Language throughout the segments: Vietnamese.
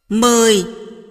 10.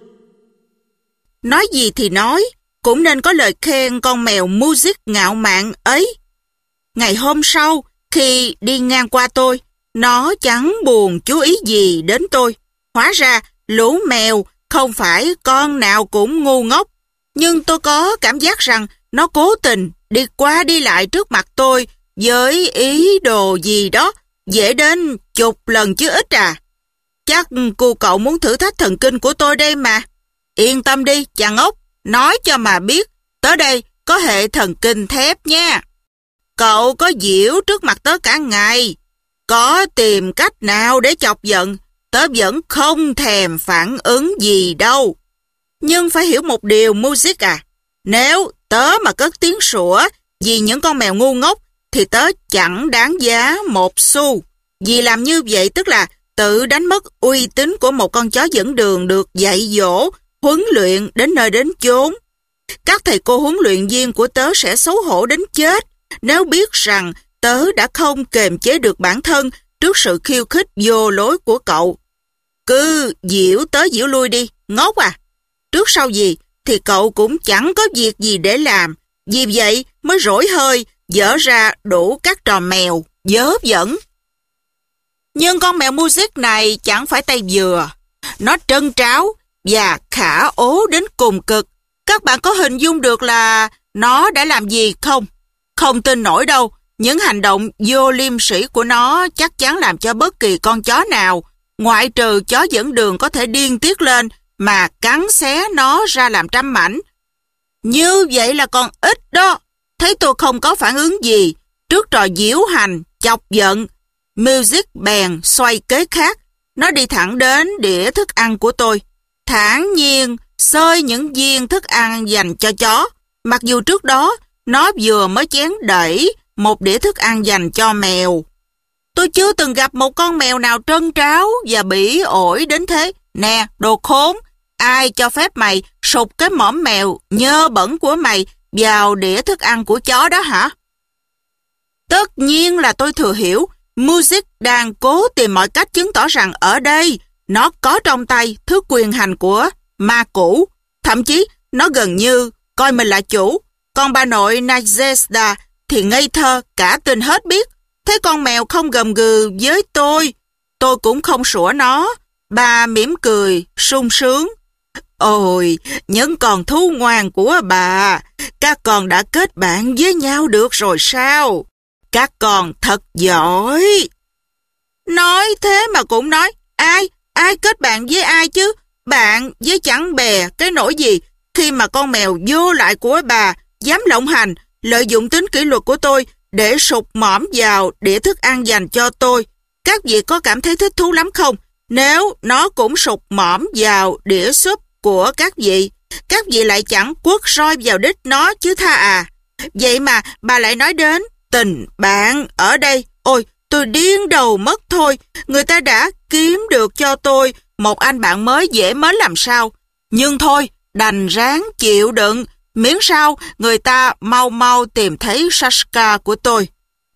Nói gì thì nói, cũng nên có lời khen con mèo Music ngạo mạn ấy. Ngày hôm sau, khi đi ngang qua tôi, nó chẳng buồn chú ý gì đến tôi. Hóa ra, lũ mèo không phải con nào cũng ngu ngốc. Nhưng tôi có cảm giác rằng nó cố tình đi qua đi lại trước mặt tôi với ý đồ gì đó, dễ đến chục lần chứ ít à. Chắc cô cậu muốn thử thách thần kinh của tôi đây mà. Yên tâm đi, chàng ngốc, nói cho mà biết, tớ đây có hệ thần kinh thép nha. Cậu có giễu trước mặt tớ cả ngày, có tìm cách nào để chọc giận, tớ vẫn không thèm phản ứng gì đâu. Nhưng phải hiểu một điều, Music à, nếu tớ mà cất tiếng sủa vì những con mèo ngu ngốc thì tớ chẳng đáng giá một xu. Vì làm như vậy tức là tự đánh mất uy tín của một con chó dẫn đường được dạy dỗ, huấn luyện đến nơi đến chốn. Các thầy cô huấn luyện viên của tớ sẽ xấu hổ đến chết nếu biết rằng tớ đã không kềm chế được bản thân trước sự khiêu khích vô lối của cậu. Cứ giễu tới giễu lui đi, ngốc à. Trước sau gì thì cậu cũng chẳng có việc gì để làm, vì vậy mới rỗi hơi dở ra đủ các trò mèo vớ vẩn. Nhưng con mèo Music này chẳng phải tay vừa. Nó trân tráo và khả ố đến cùng cực. Các bạn có hình dung được là nó đã làm gì không? Không tin nổi đâu. Những hành động vô liêm sỉ của nó chắc chắn làm cho bất kỳ con chó nào, ngoại trừ chó dẫn đường, có thể điên tiết lên mà cắn xé nó ra làm trăm mảnh. Như vậy là còn ít đó. Thấy tôi không có phản ứng gì trước trò diễu hành, chọc giận, Music bèn xoay kế khác. Nó đi thẳng đến đĩa thức ăn của tôi, thản nhiên xơi những viên thức ăn dành cho chó. Mặc dù trước đó nó vừa mới chén đẩy một đĩa thức ăn dành cho mèo. Tôi chưa từng gặp một con mèo nào trân tráo và bỉ ổi đến thế. Nè, đồ khốn, ai cho phép mày sụt cái mõm mèo nhơ bẩn của mày vào đĩa thức ăn của chó đó hả? Tất nhiên là tôi thừa hiểu Music đang cố tìm mọi cách chứng tỏ rằng ở đây nó có trong tay thứ quyền hành của ma cũ. Thậm chí nó gần như coi mình là chủ. Còn bà nội Najesta thì ngây thơ cả tin hết biết. Thấy con mèo không gầm gừ với tôi cũng không sủa nó. Bà mỉm cười sung sướng. Ôi, những con thú ngoan của bà, các con đã kết bạn với nhau được rồi sao? Các con thật giỏi. Nói thế mà cũng nói, ai kết bạn với ai chứ? Bạn với chẳng bè cái nỗi gì khi mà con mèo vô lại của bà dám lộng hành, lợi dụng tính kỷ luật của tôi để sụt mõm vào đĩa thức ăn dành cho tôi. Các vị có cảm thấy thích thú lắm không? Nếu nó cũng sụt mõm vào đĩa súp của các vị lại chẳng quất roi vào đít nó chứ tha à. Vậy mà bà lại nói đến tình bạn ở đây. Ôi, tôi điên đầu mất thôi. Người ta đã kiếm được cho tôi một anh bạn mới dễ mến làm sao. Nhưng thôi, đành ráng chịu đựng, miễn sao người ta mau mau tìm thấy Sashka của tôi.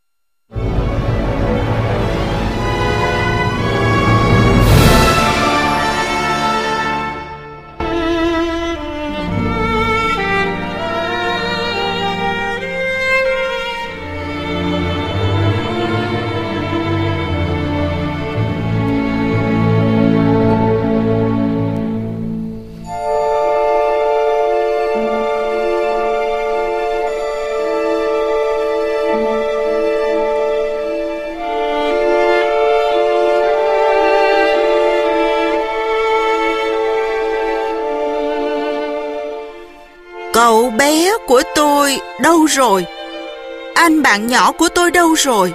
Cậu bé của tôi đâu rồi? Anh bạn nhỏ của tôi đâu rồi?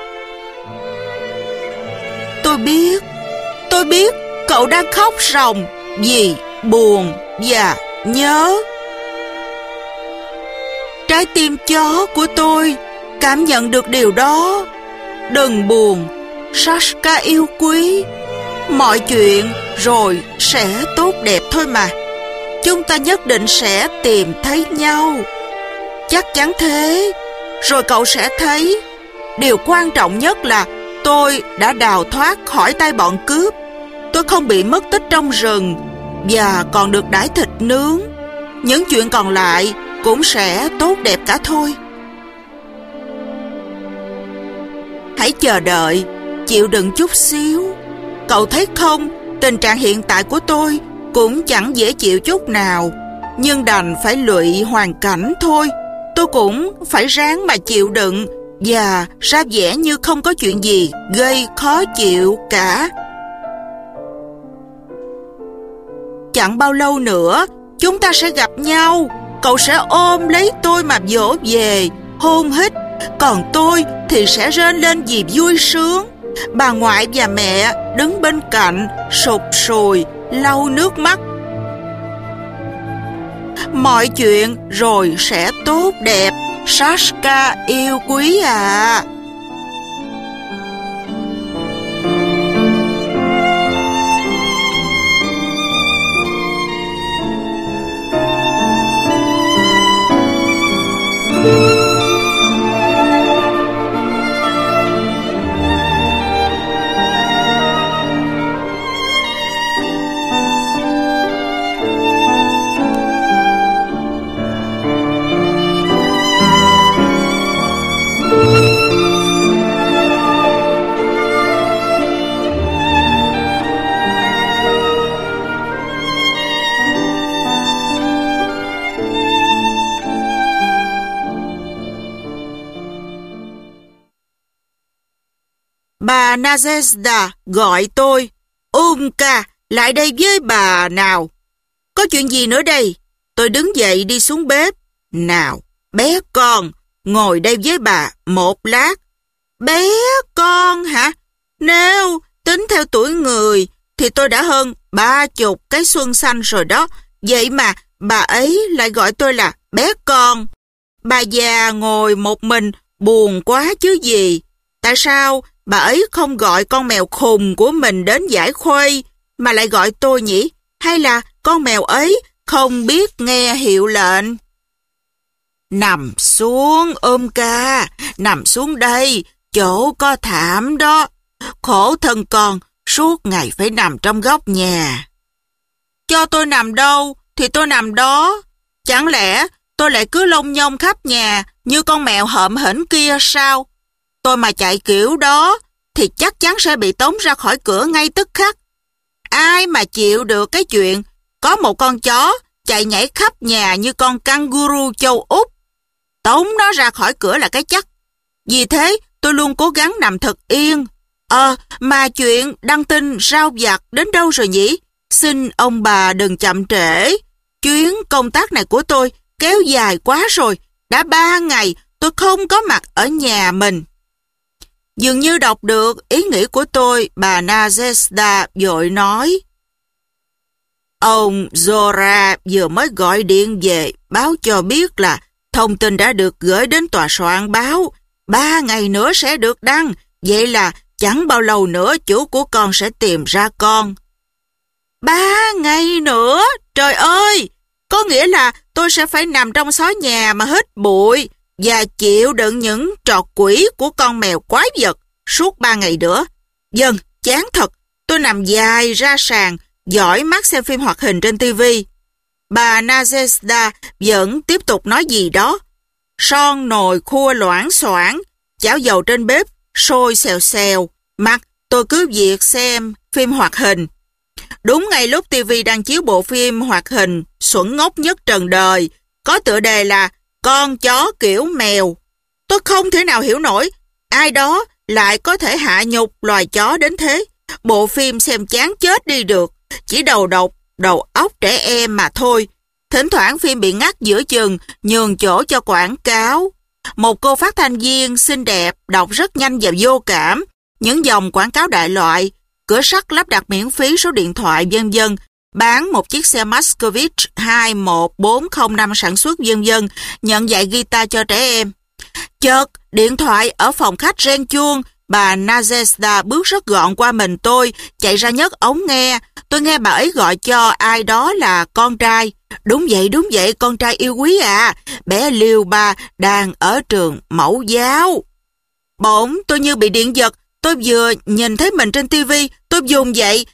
Tôi biết cậu đang khóc ròng vì buồn và nhớ. Trái tim chó của tôi cảm nhận được điều đó. Đừng buồn, Sashka yêu quý. Mọi chuyện rồi sẽ tốt đẹp thôi mà. Chúng ta nhất định sẽ tìm thấy nhau. Chắc chắn thế. Rồi cậu sẽ thấy, điều quan trọng nhất là tôi đã đào thoát khỏi tay bọn cướp. tôi không bị mất tích trong rừng và còn được đãi thịt nướng. Những chuyện còn lại cũng sẽ tốt đẹp cả thôi. Hãy chờ đợi, chịu đựng chút xíu. Cậu thấy không, tình trạng hiện tại của tôi cũng chẳng dễ chịu chút nào, nhưng đành phải lụy hoàn cảnh thôi. Tôi cũng phải ráng mà chịu đựng và ra vẻ như không có chuyện gì gây khó chịu cả. Chẳng bao lâu nữa chúng ta sẽ gặp nhau. Cậu sẽ ôm lấy tôi mà vỗ về, hôn hít, còn tôi thì sẽ rên lên vì vui sướng. Bà ngoại và mẹ đứng bên cạnh sụt sùi lau nước mắt. Mọi chuyện rồi sẽ tốt đẹp, Sashka yêu quý à. Bà Nadezhda gọi tôi. Umka, lại đây với bà nào. Có chuyện gì nữa đây? Tôi đứng dậy đi xuống bếp. Nào, bé con, ngồi đây với bà một lát. Bé con hả? Nếu tính theo tuổi người thì tôi đã hơn 30 cái xuân xanh rồi đó. Vậy mà bà ấy lại gọi tôi là bé con. Bà già ngồi một mình buồn quá chứ gì. Tại sao bà ấy không gọi con mèo khùng của mình đến giải khuây mà lại gọi tôi nhỉ? Hay là con mèo ấy không biết nghe hiệu lệnh? Nằm xuống Umka, nằm xuống đây, chỗ có thảm đó. Khổ thân con, suốt ngày phải nằm trong góc nhà. Cho tôi nằm đâu thì tôi nằm đó. Chẳng lẽ tôi lại cứ lông nhông khắp nhà như con mèo hợm hĩnh kia sao? Tôi mà chạy kiểu đó thì chắc chắn sẽ bị tống ra khỏi cửa ngay tức khắc. Ai mà chịu được cái chuyện có một con chó chạy nhảy khắp nhà như con kangaroo châu Úc. Tống nó ra khỏi cửa là cái chắc. Vì thế tôi luôn cố gắng nằm thật yên. Mà chuyện đăng tin rao vặt đến đâu rồi nhỉ? Xin ông bà đừng chậm trễ. Chuyến công tác này của tôi kéo dài quá rồi. Đã 3 ngày tôi không có mặt ở nhà mình. Dường như đọc được ý nghĩ của tôi, bà Nadezhda vội nói. Ông Zora vừa mới gọi điện về báo cho biết là thông tin đã được gửi đến tòa soạn báo. 3 ngày nữa sẽ được đăng. Vậy là chẳng bao lâu nữa chủ của con sẽ tìm ra con. 3 ngày nữa? Trời ơi! Có nghĩa là tôi sẽ phải nằm trong xó nhà mà hít bụi và chịu đựng những trò quỷ của con mèo quái vật suốt 3 ngày nữa. Dần, chán thật. Tôi nằm dài ra sàn, dõi mắt xem phim hoạt hình trên TV. Bà Nadezhda vẫn tiếp tục nói gì đó. Son nồi khua loảng xoảng, chảo dầu trên bếp sôi xèo xèo. Mặt tôi cứ việc xem phim hoạt hình. Đúng ngay lúc TV đang chiếu bộ phim hoạt hình xuẩn ngốc nhất trần đời, có tựa đề là Con chó kiểu mèo. Tôi không thể nào hiểu nổi ai đó lại có thể hạ nhục loài chó đến thế. Bộ phim xem chán chết đi được, chỉ đầu độc, đầu óc trẻ em mà thôi. Thỉnh thoảng phim bị ngắt giữa chừng, nhường chỗ cho quảng cáo. Một cô phát thanh viên xinh đẹp đọc rất nhanh và vô cảm những dòng quảng cáo đại loại, cửa sắt lắp đặt miễn phí số điện thoại vân vân, bán một chiếc xe Muscovich 21405 sản xuất vân vân, nhận dạy guitar cho trẻ em. Chợt điện thoại ở phòng khách reng chuông. Bà Nadezhda bước rất gọn qua mình tôi, chạy ra nhấc ống nghe. Tôi nghe bà ấy gọi cho ai đó là con trai. Đúng vậy, con trai yêu quý à. Bé Liêu Ba đang ở trường mẫu giáo. Bỗng tôi như bị điện giật. Tôi vừa nhìn thấy mình trên TV, tôi vùng dậy,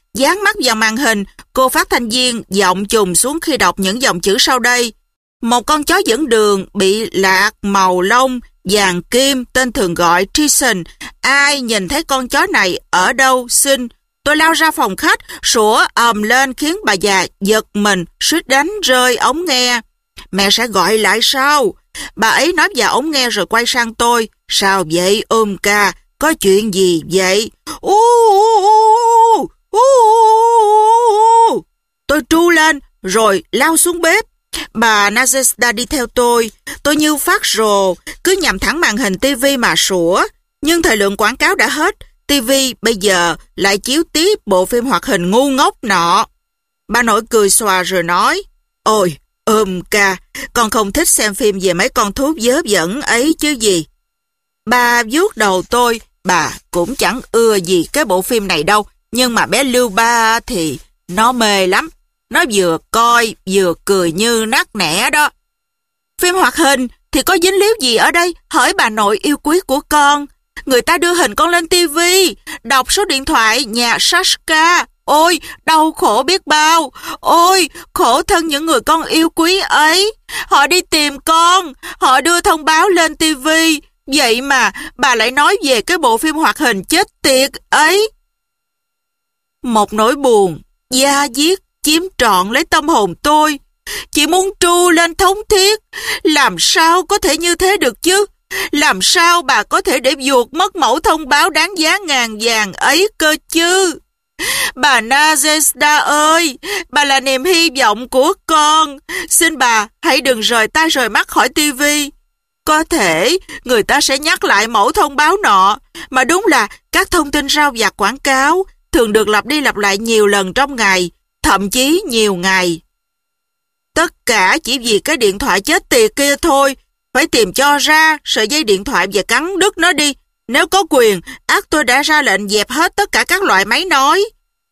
dán mắt vào màn hình, cô phát thanh viên giọng trùng xuống khi đọc những dòng chữ sau đây. Một con chó dẫn đường bị lạc màu lông vàng kim, tên thường gọi Tyson. Ai nhìn thấy con chó này ở đâu xin? Tôi lao ra phòng khách, sủa ầm lên khiến bà già giật mình, suýt đánh rơi ống nghe. Mẹ sẽ gọi lại sao? Bà ấy nói vào ống nghe rồi quay sang tôi. Sao vậy ca? Có chuyện gì vậy? Tôi tru lên rồi lao xuống bếp. Bà Nazesta đi theo tôi. Tôi như phát rồ, cứ nhằm thẳng màn hình tivi mà sủa. Nhưng thời lượng quảng cáo đã hết. tivi bây giờ lại chiếu tiếp bộ phim hoạt hình ngu ngốc nọ. Bà nội cười xòa rồi nói, ôi, ca, con không thích xem phim về mấy con thú vớ vẩn ấy chứ gì. Bà vuốt đầu tôi, bà cũng chẳng ưa gì cái bộ phim này đâu, nhưng mà bé Lưu Ba thì nó mê lắm. Nó vừa coi vừa cười như nắc nẻ đó. Phim hoạt hình thì có dính líu gì ở đây? Hỏi bà nội yêu quý của con. Người ta đưa hình con lên tivi, đọc số điện thoại nhà Sashka. Ôi, đau khổ biết bao. Ôi, khổ thân những người con yêu quý ấy. Họ đi tìm con, họ đưa thông báo lên tivi. Vậy mà bà lại nói về cái bộ phim hoạt hình chết tiệt ấy. Một nỗi buồn, da diết chiếm trọn lấy tâm hồn tôi. Chỉ muốn tru lên thống thiết. Làm sao có thể như thế được chứ? Làm sao bà có thể để vuột mất mẫu thông báo đáng giá ngàn vàng ấy cơ chứ? Bà Nazesta ơi, bà là niềm hy vọng của con. Xin bà hãy đừng rời tay rời mắt khỏi tivi. Có thể người ta sẽ nhắc lại mẫu thông báo nọ, mà đúng là các thông tin rao vặt quảng cáo thường được lặp đi lặp lại nhiều lần trong ngày, thậm chí nhiều ngày. Tất cả chỉ vì cái điện thoại chết tiệt kia thôi. Phải tìm cho ra sợi dây điện thoại và cắn đứt nó đi. Nếu có quyền, ắt tôi đã ra lệnh dẹp hết tất cả các loại máy nói.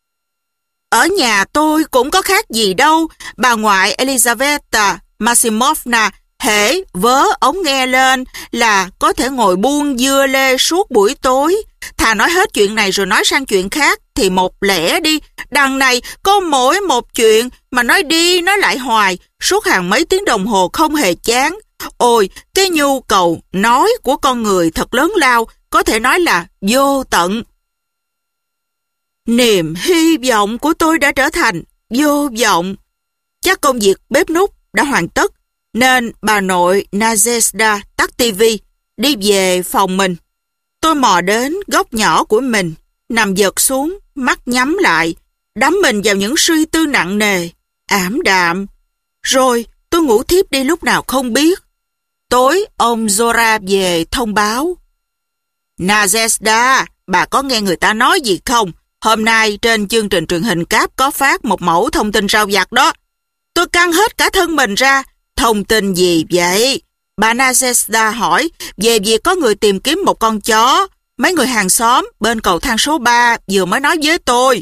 Ở nhà tôi cũng có khác gì đâu. Bà ngoại Elizaveta Maximovna hễ vớ ống nghe lên là có thể ngồi buông dưa lê suốt buổi tối. Thà nói hết chuyện này rồi nói sang chuyện khác thì một lẻ đi. Đằng này có mỗi một chuyện mà nói đi nói lại hoài, suốt hàng mấy tiếng đồng hồ không hề chán. Ôi, cái nhu cầu nói của con người thật lớn lao, có thể nói là vô tận. Niềm hy vọng của tôi đã trở thành vô vọng. Chắc công việc bếp núc đã hoàn tất, nên bà nội Nazesta tắt tivi, đi về phòng mình. Tôi mò đến góc nhỏ của mình, nằm giật xuống, mắt nhắm lại, đắm mình vào những suy tư nặng nề, ảm đạm. Rồi tôi ngủ thiếp đi lúc nào không biết. Tối ông Zora về thông báo. Nazesta, bà có nghe người ta nói gì không? Hôm nay trên chương trình truyền hình cáp có phát một mẫu thông tin rao vặt đó. Tôi căng hết cả thân mình ra. Thông tin gì vậy? Bà Nazesta hỏi về việc có người tìm kiếm một con chó. Mấy người hàng xóm bên cầu thang số 3 vừa mới nói với tôi.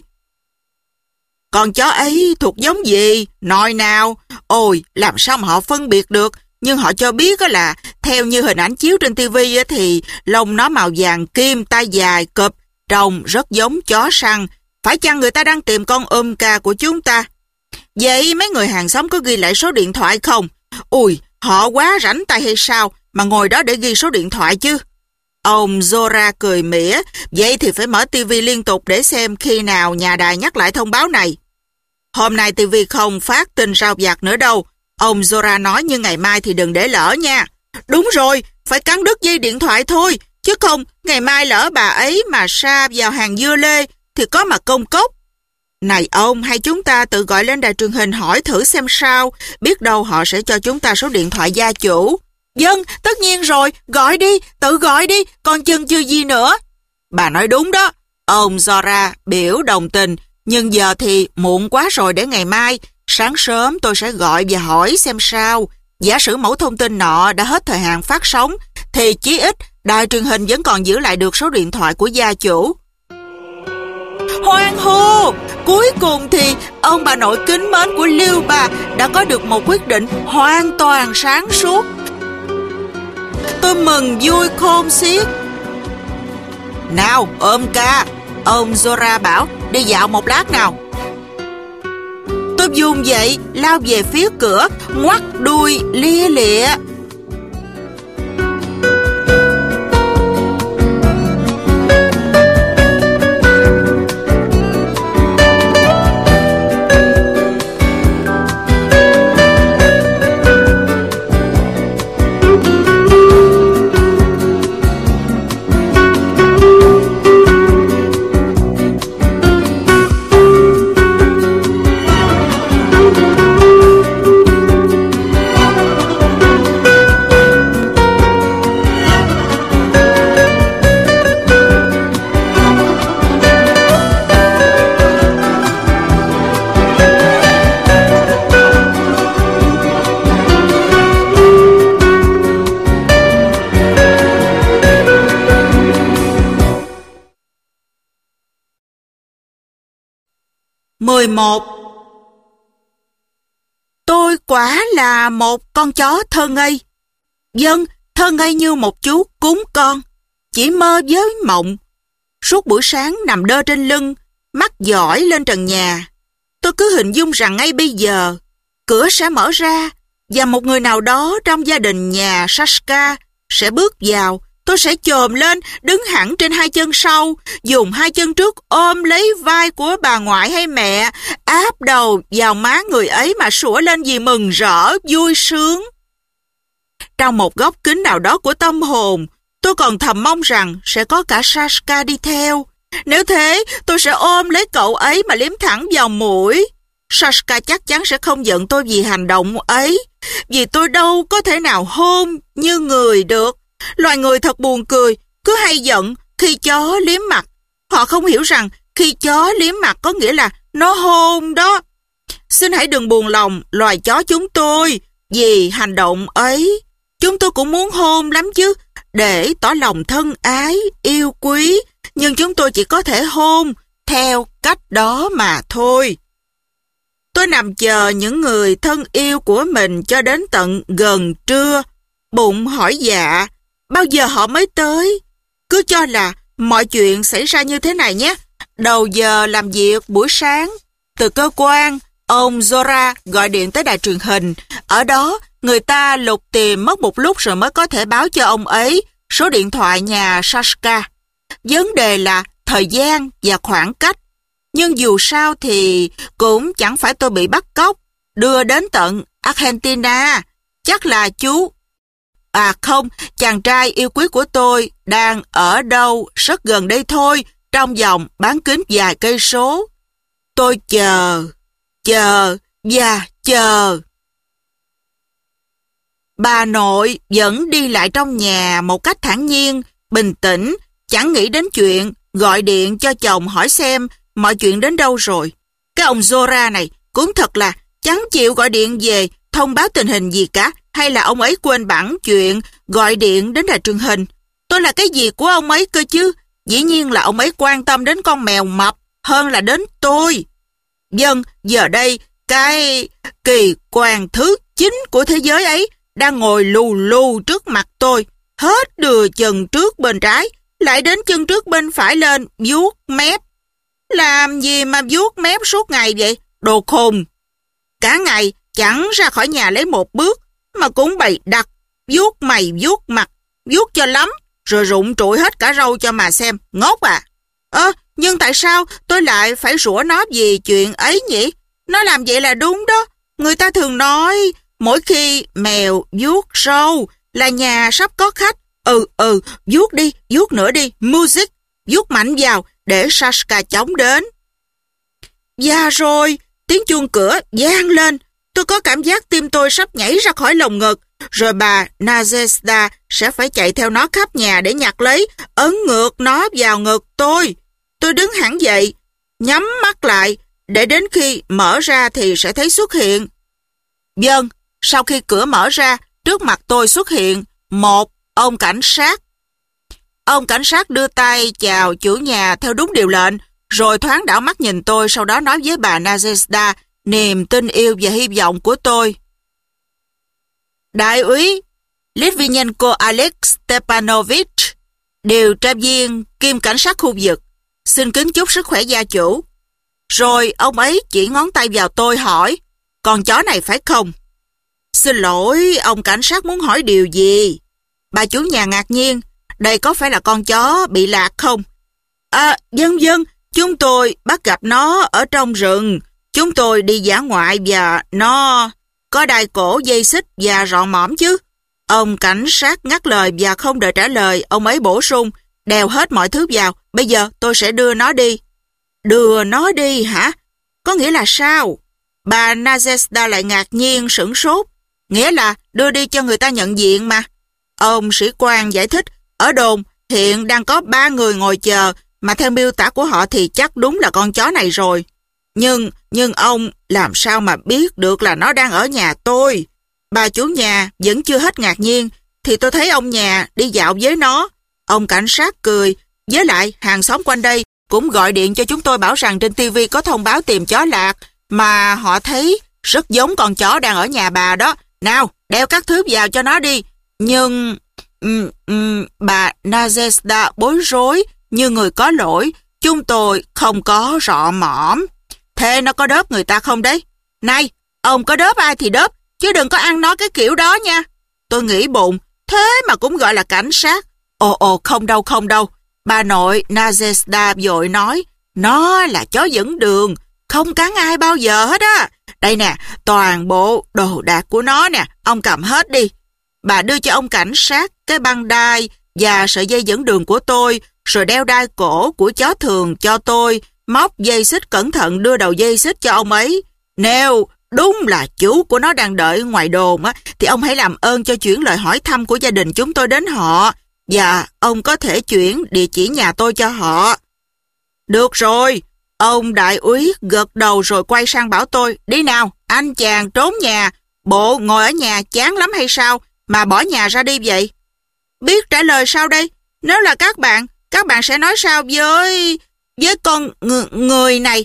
Con chó ấy thuộc giống gì? Nói nào. Ôi, làm sao mà họ phân biệt được? Nhưng họ cho biết là theo như hình ảnh chiếu trên tivi thì lông nó màu vàng kim, tai dài, cụp, trông rất giống chó săn. Phải chăng người ta đang tìm con ca của chúng ta? Vậy mấy người hàng xóm có ghi lại số điện thoại không? Ui, họ quá rảnh tay hay sao mà ngồi đó để ghi số điện thoại chứ? Ông Zora cười mỉa, vậy thì phải mở tivi liên tục để xem khi nào nhà đài nhắc lại thông báo này. Hôm nay tivi không phát tin rao vặt nữa đâu. Ông Zora nói, nhưng ngày mai thì đừng để lỡ nha. Đúng rồi, phải cắn đứt dây điện thoại thôi, chứ không ngày mai lỡ bà ấy mà sa vào hàng dưa lê thì có mà công cốc. Này ông, hay chúng ta tự gọi lên đài truyền hình hỏi thử xem sao, biết đâu họ sẽ cho chúng ta số điện thoại gia chủ. Vâng, tất nhiên rồi, gọi đi, tự gọi đi, còn chần chừ gì nữa. Bà nói đúng đó. Ông Zora biểu đồng tình, nhưng giờ thì muộn quá rồi, để ngày mai sáng sớm tôi sẽ gọi và hỏi xem sao. Giả sử mẫu thông tin nọ đã hết thời hạn phát sóng thì chí ít đài truyền hình vẫn còn giữ lại được số điện thoại của gia chủ. Hoan hô! Cuối cùng thì ông bà nội kính mến của Lưu Bà đã có được một quyết định hoàn toàn sáng suốt. Tôi mừng vui khôn xiết. Nào ca, ông Zora bảo, đi dạo một lát nào. Tôi vùng dậy, lao về phía cửa, ngoắt đuôi lia lịa. Một. Tôi quả là một con chó thơ ngây. Vâng, thơ ngây như một chú cún con, chỉ mơ với mộng. Suốt buổi sáng nằm đơ trên lưng, mắt dõi lên trần nhà. Tôi cứ hình dung rằng ngay bây giờ, cửa sẽ mở ra, và một người nào đó trong gia đình nhà Sashka sẽ bước vào. Tôi sẽ chồm lên, đứng hẳn trên hai chân sau, dùng hai chân trước ôm lấy vai của bà ngoại hay mẹ, áp đầu vào má người ấy mà sủa lên vì mừng rỡ, vui sướng. Trong một góc kính nào đó của tâm hồn, tôi còn thầm mong rằng sẽ có cả Sashka đi theo. Nếu thế, tôi sẽ ôm lấy cậu ấy mà liếm thẳng vào mũi. Sashka chắc chắn sẽ không giận tôi vì hành động ấy, vì tôi đâu có thể nào hôn như người được. Loài người thật buồn cười, cứ hay giận khi chó liếm mặt. Họ không hiểu rằng khi chó liếm mặt có nghĩa là nó hôn đó. Xin hãy đừng buồn lòng loài chó chúng tôi vì hành động ấy. Chúng tôi cũng muốn hôn lắm chứ, để tỏ lòng thân ái, yêu quý. Nhưng chúng tôi chỉ có thể hôn theo cách đó mà thôi. Tôi nằm chờ những người thân yêu của mình cho đến tận gần trưa. Bụng hỏi dạ, bao giờ họ mới tới? Cứ cho là mọi chuyện xảy ra như thế này nhé. Đầu giờ làm việc buổi sáng, từ cơ quan, ông Zora gọi điện tới đài truyền hình. Ở đó, người ta lục tìm mất một lúc rồi mới có thể báo cho ông ấy số điện thoại nhà Sashka. Vấn đề là thời gian và khoảng cách. Nhưng dù sao thì cũng chẳng phải tôi bị bắt cóc, đưa đến tận Argentina. Chắc là chú... À không, chàng trai yêu quý của tôi đang ở đâu rất gần đây thôi, trong vòng bán kính vài cây số. Tôi chờ và chờ. Bà nội vẫn đi lại trong nhà một cách thản nhiên, bình tĩnh, chẳng nghĩ đến chuyện gọi điện cho chồng hỏi xem mọi chuyện đến đâu rồi. Cái ông Zora này cũng thật là chẳng chịu gọi điện về thông báo tình hình gì cả, hay là ông ấy quên bẵng chuyện gọi điện đến đài truyền hình. Tôi là cái gì của ông ấy cơ chứ? Dĩ nhiên là ông ấy quan tâm đến con mèo mập hơn là đến tôi. Vâng, giờ đây cái kỳ quan thứ 9 của thế giới ấy đang ngồi lù lù trước mặt tôi, hết đưa chân trước bên trái, lại đến chân trước bên phải lên vuốt mép. Làm gì mà vuốt mép suốt ngày vậy? Đồ khùng! Cả ngày chẳng ra khỏi nhà lấy một bước, mà cũng bày đặt, vuốt mày vuốt mặt, vuốt cho lắm, rồi rụng trụi hết cả râu cho mà xem, ngốc à. Nhưng tại sao tôi lại phải rủa nó vì chuyện ấy nhỉ? Nó làm vậy là đúng đó. Người ta thường nói, mỗi khi mèo vuốt râu là nhà sắp có khách. Vuốt đi, vuốt nữa đi, music, vuốt mạnh vào để Sashka chóng đến. Và rồi, tiếng chuông cửa vang lên. Tôi có cảm giác tim tôi sắp nhảy ra khỏi lồng ngực, rồi bà Nadezhda sẽ phải chạy theo nó khắp nhà để nhặt lấy, ấn ngược nó vào ngực tôi. Tôi đứng hẳn dậy, nhắm mắt lại, để đến khi mở ra thì sẽ thấy xuất hiện. Vâng, sau khi cửa mở ra, trước mặt tôi xuất hiện một ông cảnh sát. Ông cảnh sát đưa tay chào chủ nhà theo đúng điều lệnh, rồi thoáng đảo mắt nhìn tôi, sau đó nói với bà Nadezhda niềm tin yêu và hy vọng của tôi. Đại úy Litvinenko Alex Stepanovich, điều tra viên kiêm cảnh sát khu vực, xin kính chúc sức khỏe gia chủ. Rồi ông ấy chỉ ngón tay vào tôi hỏi, con chó này phải không? Xin lỗi, ông cảnh sát muốn hỏi điều gì? Bà chủ nhà ngạc nhiên, đây có phải là con chó bị lạc không? Vâng, chúng tôi bắt gặp nó ở trong rừng. Chúng tôi đi dã ngoại và nó có đai cổ dây xích và rọ mõm chứ. Ông cảnh sát ngắt lời và không đợi trả lời, ông ấy bổ sung, đeo hết mọi thứ vào, bây giờ tôi sẽ đưa nó đi. Đưa nó đi hả? Có nghĩa là sao? Bà Nazesta lại ngạc nhiên sửng sốt. Nghĩa là đưa đi cho người ta nhận diện mà. Ông sĩ quan giải thích, ở đồn hiện đang có 3 người ngồi chờ, mà theo miêu tả của họ thì chắc đúng là con chó này rồi. Nhưng ông làm sao mà biết được là nó đang ở nhà tôi? Bà chủ nhà vẫn chưa hết ngạc nhiên, thì tôi thấy ông nhà đi dạo với nó. Ông cảnh sát cười, với lại hàng xóm quanh đây cũng gọi điện cho chúng tôi bảo rằng trên TV có thông báo tìm chó lạc, mà họ thấy rất giống con chó đang ở nhà bà đó. Nào, đeo các thứ vào cho nó đi. Nhưng... bà Nazesta bối rối như người có lỗi. Chúng tôi không có rọ mõm. Thế nó có đớp người ta không đấy? Này, ông có đớp ai thì đớp, chứ đừng có ăn nói cái kiểu đó nha. Tôi nghĩ bụng, thế mà cũng gọi là cảnh sát. Ồ, không đâu. Bà nội Nazesta vội nói, nó là chó dẫn đường, không cắn ai bao giờ hết á. Đây nè, toàn bộ đồ đạc của nó nè, ông cầm hết đi. Bà đưa cho ông cảnh sát cái băng đai và sợi dây dẫn đường của tôi, rồi đeo đai cổ của chó thường cho tôi, móc dây xích cẩn thận đưa đầu dây xích cho ông ấy. Nếu đúng là chú của nó đang đợi ngoài đồn á, thì ông hãy làm ơn cho chuyển lời hỏi thăm của gia đình chúng tôi đến họ, và ông có thể chuyển địa chỉ nhà tôi cho họ. Được rồi, ông đại úy gật đầu rồi quay sang bảo tôi, đi nào, anh chàng trốn nhà, bộ ngồi ở nhà chán lắm hay sao, mà bỏ nhà ra đi vậy? Biết trả lời sao đây? Nếu là các bạn sẽ nói sao với con người này?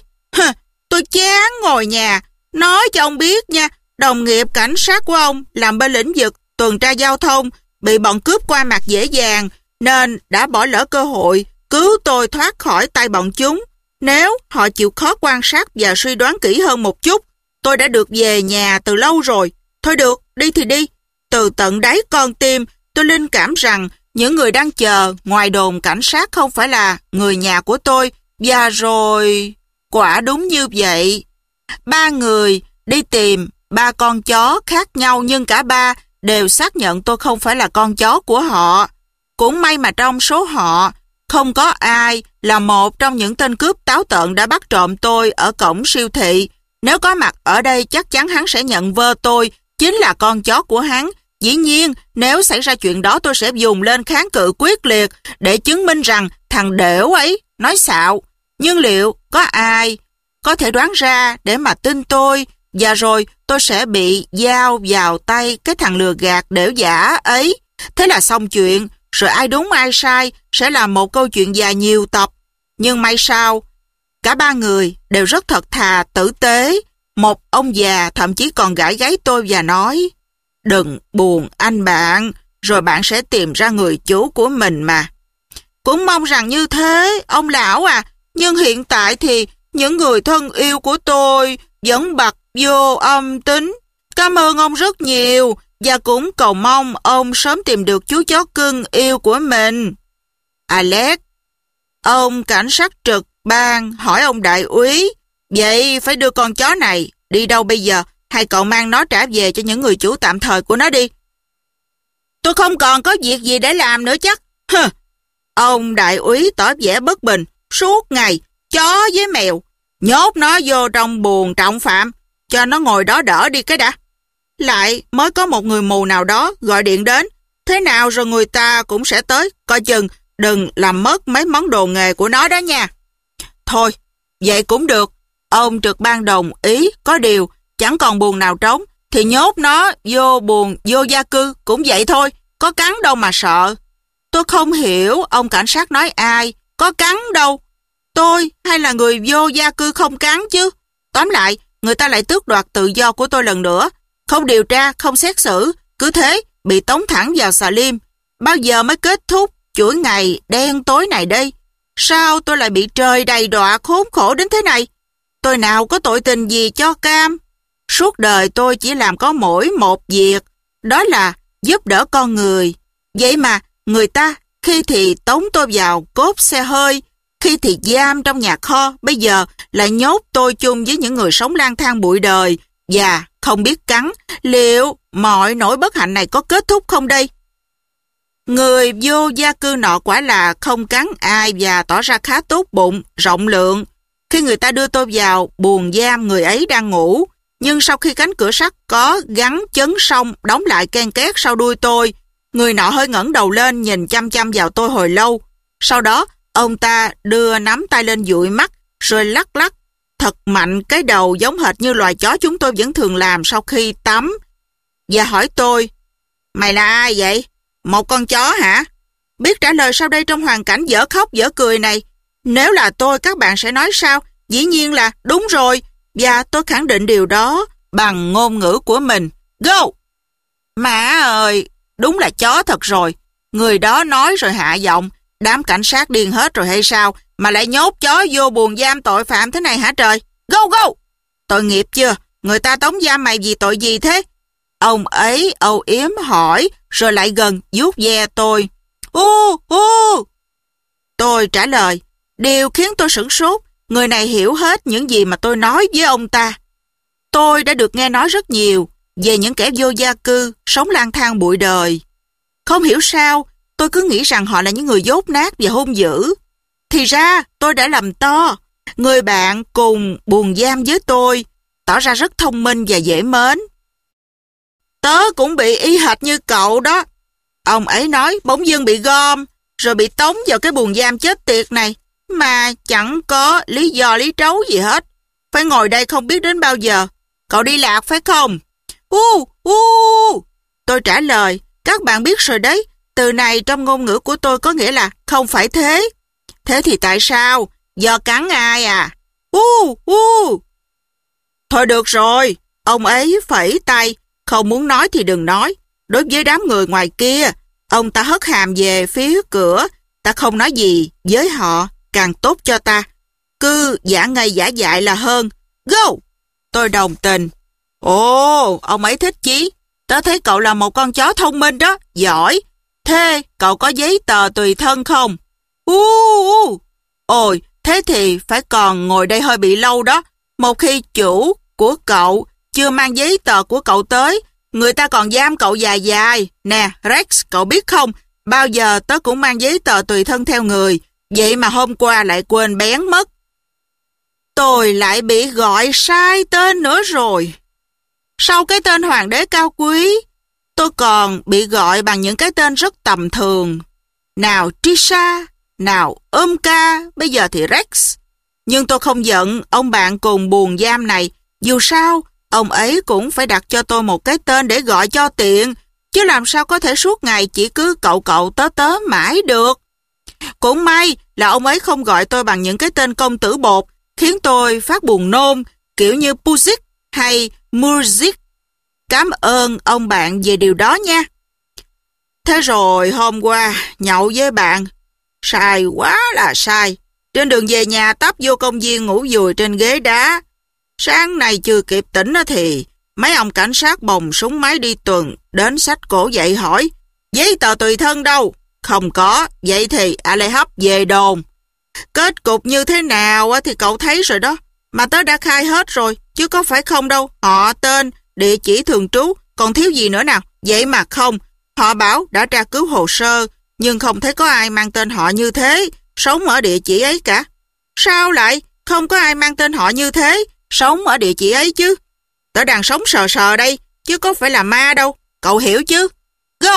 Tôi chán ngồi nhà. Nói cho ông biết nha, đồng nghiệp cảnh sát của ông làm bên lĩnh vực tuần tra giao thông, bị bọn cướp qua mặt dễ dàng, nên đã bỏ lỡ cơ hội cứu tôi thoát khỏi tay bọn chúng. Nếu họ chịu khó quan sát và suy đoán kỹ hơn một chút, tôi đã được về nhà từ lâu rồi. Thôi được, đi thì đi. Từ tận đáy con tim, tôi linh cảm rằng những người đang chờ ngoài đồn cảnh sát không phải là người nhà của tôi. Và rồi... quả đúng như vậy. 3 người đi tìm 3 con chó khác nhau, nhưng cả 3 đều xác nhận tôi không phải là con chó của họ. Cũng may mà trong số họ không có ai là một trong những tên cướp táo tợn đã bắt trộm tôi ở cổng siêu thị. Nếu có mặt ở đây chắc chắn hắn sẽ nhận vơ tôi chính là con chó của hắn. Dĩ nhiên, nếu xảy ra chuyện đó tôi sẽ dùng lên kháng cự quyết liệt để chứng minh rằng thằng đểu ấy nói xạo. Nhưng liệu có ai có thể đoán ra để mà tin tôi, và rồi tôi sẽ bị giao vào tay cái thằng lừa gạt đểu giả ấy. Thế là xong chuyện, rồi ai đúng ai sai sẽ là một câu chuyện dài nhiều tập. Nhưng may sao, cả 3 người đều rất thật thà, tử tế. Một ông già thậm chí còn gãi gáy tôi và nói, đừng buồn anh bạn, rồi bạn sẽ tìm ra người chủ của mình mà. Cũng mong rằng như thế, ông lão à. Nhưng hiện tại thì những người thân yêu của tôi vẫn bật vô âm tính. Cảm ơn ông rất nhiều, và cũng cầu mong ông sớm tìm được chú chó cưng yêu của mình. Alex, ông cảnh sát trực ban hỏi ông đại úy, vậy phải đưa con chó này đi đâu bây giờ? Hay cậu mang nó trả về cho những người chủ tạm thời của nó đi? Tôi không còn có việc gì để làm nữa chắc. Ông đại úy tỏ vẻ bất bình. Suốt ngày, chó với mèo, nhốt nó vô trong buồng trọng phạm, cho nó ngồi đó đỡ đi cái đã. Lại mới có một người mù nào đó gọi điện đến, thế nào rồi người ta cũng sẽ tới, coi chừng đừng làm mất mấy món đồ nghề của nó đó nha. Thôi, vậy cũng được. Ông trực ban đồng ý, có điều chẳng còn buồng nào trống thì nhốt nó vô buồng vô gia cư cũng vậy thôi, có cắn đâu mà sợ. Tôi không hiểu ông cảnh sát nói ai, có cắn đâu. Tôi hay là người vô gia cư không cắn chứ. Tóm lại, người ta lại tước đoạt tự do của tôi lần nữa. Không điều tra, không xét xử, cứ thế bị tống thẳng vào xà lim. Bao giờ mới kết thúc chuỗi ngày đen tối này đây? Sao tôi lại bị trời đầy đọa khốn khổ đến thế này? Tôi nào có tội tình gì cho cam. Suốt đời tôi chỉ làm có mỗi một việc, đó là giúp đỡ con người. Vậy mà người ta khi thì tống tôi vào cốp xe hơi, khi thì giam trong nhà kho, bây giờ lại nhốt tôi chung với những người sống lang thang bụi đời và không biết cắn. Liệu mọi nỗi bất hạnh này có kết thúc không đây? Người vô gia cư nọ quả là không cắn ai và tỏ ra khá tốt bụng, rộng lượng. Khi người ta đưa tôi vào buồng giam, người ấy đang ngủ, nhưng sau khi cánh cửa sắt có gắn chấn xong đóng lại ken két sau đuôi tôi, người nọ hơi ngẩng đầu lên nhìn chăm chăm vào tôi hồi lâu. Sau đó, ông ta đưa nắm tay lên dụi mắt, rồi lắc lắc thật mạnh cái đầu giống hệt như loài chó chúng tôi vẫn thường làm sau khi tắm. Và hỏi tôi, mày là ai vậy? Một con chó hả? Biết trả lời sau đây trong hoàn cảnh dở khóc dở cười này? Nếu là tôi, các bạn sẽ nói sao? Dĩ nhiên là đúng rồi. Và tôi khẳng định điều đó bằng ngôn ngữ của mình. Go! Má ơi, đúng là chó thật rồi. Người đó nói rồi hạ giọng. Đám cảnh sát điên hết rồi hay sao mà lại nhốt chó vô buồng giam tội phạm thế này hả trời? Go go! Tội nghiệp chưa? Người ta tống giam mày vì tội gì thế? Ông ấy âu yếm hỏi rồi lại gần vuốt ve tôi. Tôi trả lời. Điều khiến tôi sửng sốt, người này hiểu hết những gì mà tôi nói với ông ta. Tôi đã được nghe nói rất nhiều về những kẻ vô gia cư, sống lang thang bụi đời. Không hiểu sao, tôi cứ nghĩ rằng họ là những người dốt nát và hung dữ. Thì ra, tôi đã lầm to. Người bạn cùng buồng giam với tôi tỏ ra rất thông minh và dễ mến. Tớ cũng bị y hệt như cậu đó. Ông ấy nói bỗng dưng bị gom, rồi bị tống vào cái buồng giam chết tiệt này. Mà chẳng có lý do lý trấu gì hết. Phải ngồi đây không biết đến bao giờ. Cậu đi lạc phải không? Tôi trả lời, các bạn biết rồi đấy, từ này trong ngôn ngữ của tôi có nghĩa là không phải thế. Thế thì tại sao? Do cắn ai à? Thôi được rồi, ông ấy phẩy tay, không muốn nói thì đừng nói. Đối với đám người ngoài kia, ông ta hất hàm về phía cửa, ta không nói gì với họ, càng tốt cho ta. Cứ giả ngây giả dại là hơn. Go! Tôi đồng tình. Ồ, ông ấy thích chí. Tớ thấy cậu là một con chó thông minh đó, giỏi. Thế cậu có giấy tờ tùy thân không? Ôi, thế thì phải còn ngồi đây hơi bị lâu đó. Một khi chủ của cậu chưa mang giấy tờ của cậu tới, người ta còn giam cậu dài dài. Nè, Rex, cậu biết không, bao giờ tớ cũng mang giấy tờ tùy thân theo người, vậy mà hôm qua lại quên bén mất. Tôi lại bị gọi sai tên nữa rồi. Sau cái tên hoàng đế cao quý, tôi còn bị gọi bằng những cái tên rất tầm thường. Nào Trisha, nào Umka, bây giờ thì Rex. Nhưng tôi không giận ông bạn cùng buồng giam này. Dù sao, ông ấy cũng phải đặt cho tôi một cái tên để gọi cho tiện, chứ làm sao có thể suốt ngày chỉ cứ cậu tớ mãi được. Cũng may là ông ấy không gọi tôi bằng những cái tên công tử bột, khiến tôi phát buồn nôn, kiểu như Puzik hay Murzik. Cảm ơn ông bạn về điều đó nha. Thế rồi hôm qua, nhậu với bạn. Sai quá là sai. Trên đường về nhà tấp vô công viên ngủ vùi trên ghế đá. Sáng nay chưa kịp tỉnh thì mấy ông cảnh sát bồng súng máy đi tuần đến xách cổ dậy hỏi giấy tờ tùy thân đâu? Không có, vậy thì lại hấp về đồn. Kết cục như thế nào thì cậu thấy rồi đó. Mà tớ đã khai hết rồi, chứ có phải không đâu. Họ, tên, địa chỉ thường trú, còn thiếu gì nữa nào. Vậy mà không, họ bảo đã tra cứu hồ sơ, nhưng không thấy có ai mang tên họ như thế, sống ở địa chỉ ấy cả. Sao lại không có ai mang tên họ như thế, sống ở địa chỉ ấy chứ? Tớ đang sống sờ sờ đây, chứ có phải là ma đâu. Cậu hiểu chứ? Go!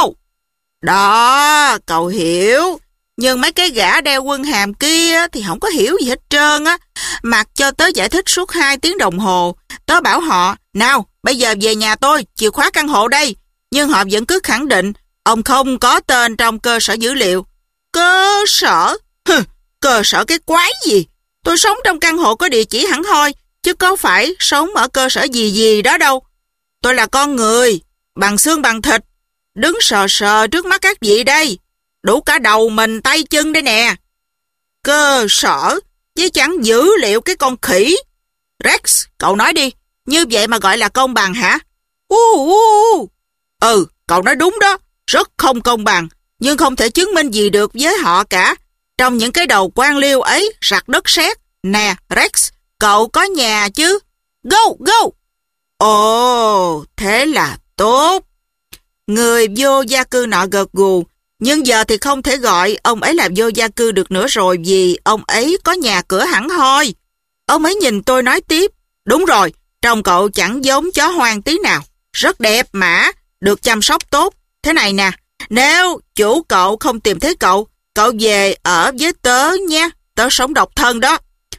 Đó, cậu hiểu. Nhưng mấy cái gã đeo quân hàm kia thì không có hiểu gì hết trơn á. Mặc cho tớ giải thích suốt 2 tiếng đồng hồ. Tớ bảo họ, nào, bây giờ về nhà tôi, chìa khóa căn hộ đây. Nhưng họ vẫn cứ khẳng định, ông không có tên trong cơ sở dữ liệu. Cơ sở? Cơ sở cái quái gì? Tôi sống trong căn hộ có địa chỉ hẳn hoi, chứ có phải sống ở cơ sở gì đó đâu. Tôi là con người, bằng xương bằng thịt, đứng sờ sờ trước mắt các vị đây. Đủ cả đầu mình tay chân đây nè. Cơ sở, chứ chẳng dữ liệu cái con khỉ. Rex, cậu nói đi, như vậy mà gọi là công bằng hả? Cậu nói đúng đó, rất không công bằng, nhưng không thể chứng minh gì được với họ cả. Trong những cái đầu quan liêu ấy, rặt đất sét. Nè, Rex, cậu có nhà chứ? Go! Ồ, thế là tốt. Người vô gia cư nọ gật gù, nhưng giờ thì không thể gọi ông ấy là vô gia cư được nữa rồi vì ông ấy có nhà cửa hẳn hoi. Ông ấy nhìn tôi nói tiếp, đúng rồi, trông cậu chẳng giống chó hoang tí nào. Rất đẹp mà, được chăm sóc tốt. Thế này nè, nếu chủ cậu không tìm thấy cậu về ở với tớ nha, tớ sống độc thân đó.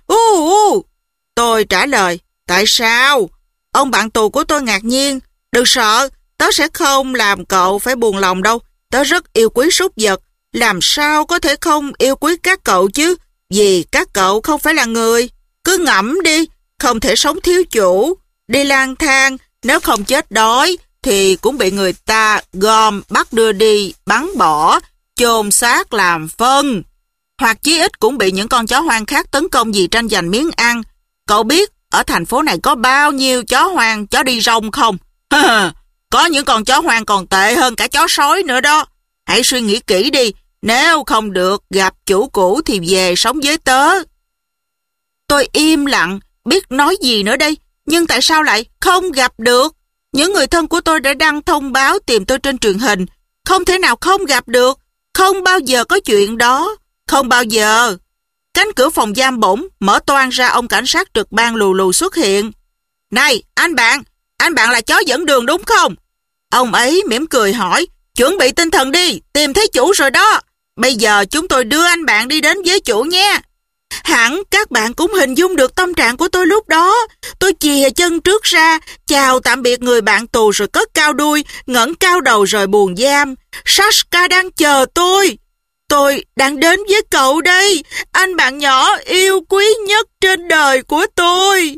Tôi trả lời, tại sao? Ông bạn tù của tôi ngạc nhiên, đừng sợ, tớ sẽ không làm cậu phải buồn lòng đâu. Tớ rất yêu quý súc vật, làm sao có thể không yêu quý các cậu chứ, vì các cậu không phải là người. Cứ ngẫm đi, không thể sống thiếu chủ, đi lang thang, nếu không chết đói thì cũng bị người ta gom bắt đưa đi, bắn bỏ, chôn xác làm phân. Hoặc chí ít cũng bị những con chó hoang khác tấn công vì tranh giành miếng ăn. Cậu biết ở thành phố này có bao nhiêu chó hoang, chó đi rong không? Có những con chó hoang còn tệ hơn cả chó sói nữa đó. Hãy suy nghĩ kỹ đi, nếu không được gặp chủ cũ thì về sống với tớ. Tôi im lặng, biết nói gì nữa đây, nhưng tại sao lại không gặp được? Những người thân của tôi đã đăng thông báo tìm tôi trên truyền hình, không thể nào không gặp được, không bao giờ có chuyện đó, không bao giờ. Cánh cửa phòng giam bỗng mở toang ra, ông cảnh sát trực ban lù lù xuất hiện. Này, anh bạn là chó dẫn đường đúng không? Ông ấy mỉm cười hỏi, chuẩn bị tinh thần đi, tìm thấy chủ rồi đó. Bây giờ chúng tôi đưa anh bạn đi đến với chủ nha. Hẳn các bạn cũng hình dung được tâm trạng của tôi lúc đó. Tôi chìa chân trước ra, chào tạm biệt người bạn tù rồi cất cao đuôi, ngẩng cao đầu rời buồng giam. Sashka đang chờ tôi. Tôi đang đến với cậu đây, anh bạn nhỏ yêu quý nhất trên đời của tôi.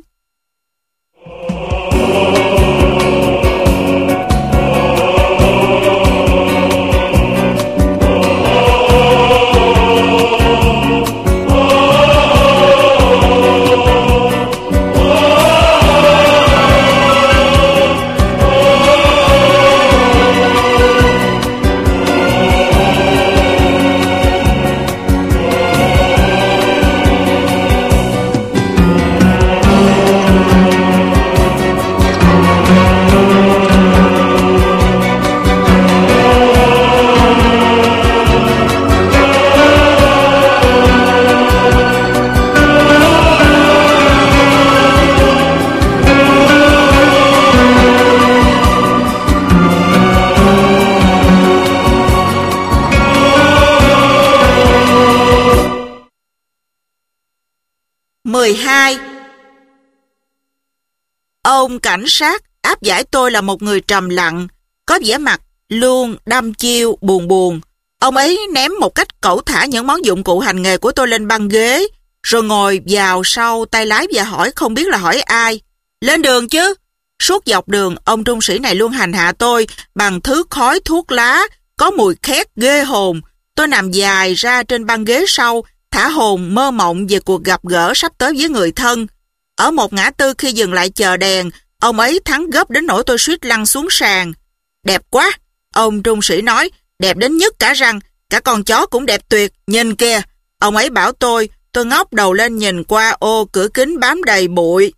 Ông cảnh sát áp giải tôi là một người trầm lặng, có vẻ mặt luôn đăm chiêu buồn. Ông ấy ném một cách cẩu thả những món dụng cụ hành nghề của tôi lên băng ghế, rồi ngồi vào sau tay lái và hỏi không biết là hỏi ai. Lên đường chứ? Suốt dọc đường, ông trung sĩ này luôn hành hạ tôi bằng thứ khói thuốc lá, có mùi khét ghê hồn. Tôi nằm dài ra trên băng ghế sau, thả hồn mơ mộng về cuộc gặp gỡ sắp tới với người thân. Ở một ngã tư khi dừng lại chờ đèn, ông ấy thắng gấp đến nỗi tôi suýt lăn xuống sàn. Đẹp quá, ông trung sĩ nói, đẹp đến nhức cả răng, cả con chó cũng đẹp tuyệt, nhìn kìa. Ông ấy bảo tôi ngóc đầu lên nhìn qua ô cửa kính bám đầy bụi.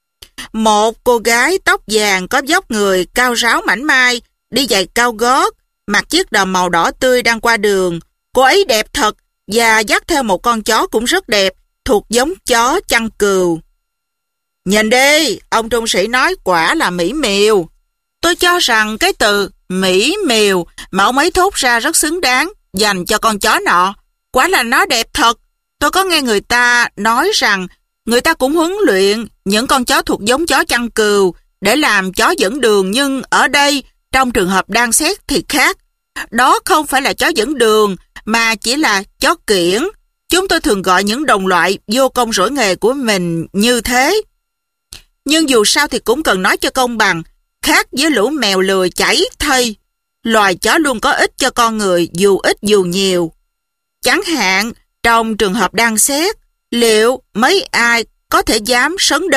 Một cô gái tóc vàng có vóc người cao ráo mảnh mai, đi giày cao gót, mặc chiếc đầm màu đỏ tươi đang qua đường. Cô ấy đẹp thật và dắt theo một con chó cũng rất đẹp, thuộc giống chó chăn cừu. Nhìn đi, ông trung sĩ nói, quả là mỹ miều. Tôi cho rằng cái từ mỹ miều mà ông ấy thốt ra rất xứng đáng dành cho con chó nọ. Quả là nó đẹp thật. Tôi có nghe người ta nói rằng người ta cũng huấn luyện những con chó thuộc giống chó chăn cừu để làm chó dẫn đường, nhưng ở đây, trong trường hợp đang xét thì khác. Đó không phải là chó dẫn đường, mà chỉ là chó kiểng. Chúng tôi thường gọi những đồng loại vô công rỗi nghề của mình như thế. Nhưng dù sao thì cũng cần nói cho công bằng, khác với lũ mèo lười chảy thây. Loài chó luôn có ích cho con người, dù ít dù nhiều. Chẳng hạn, trong trường hợp đang xét, liệu mấy ai có thể dám sấn đến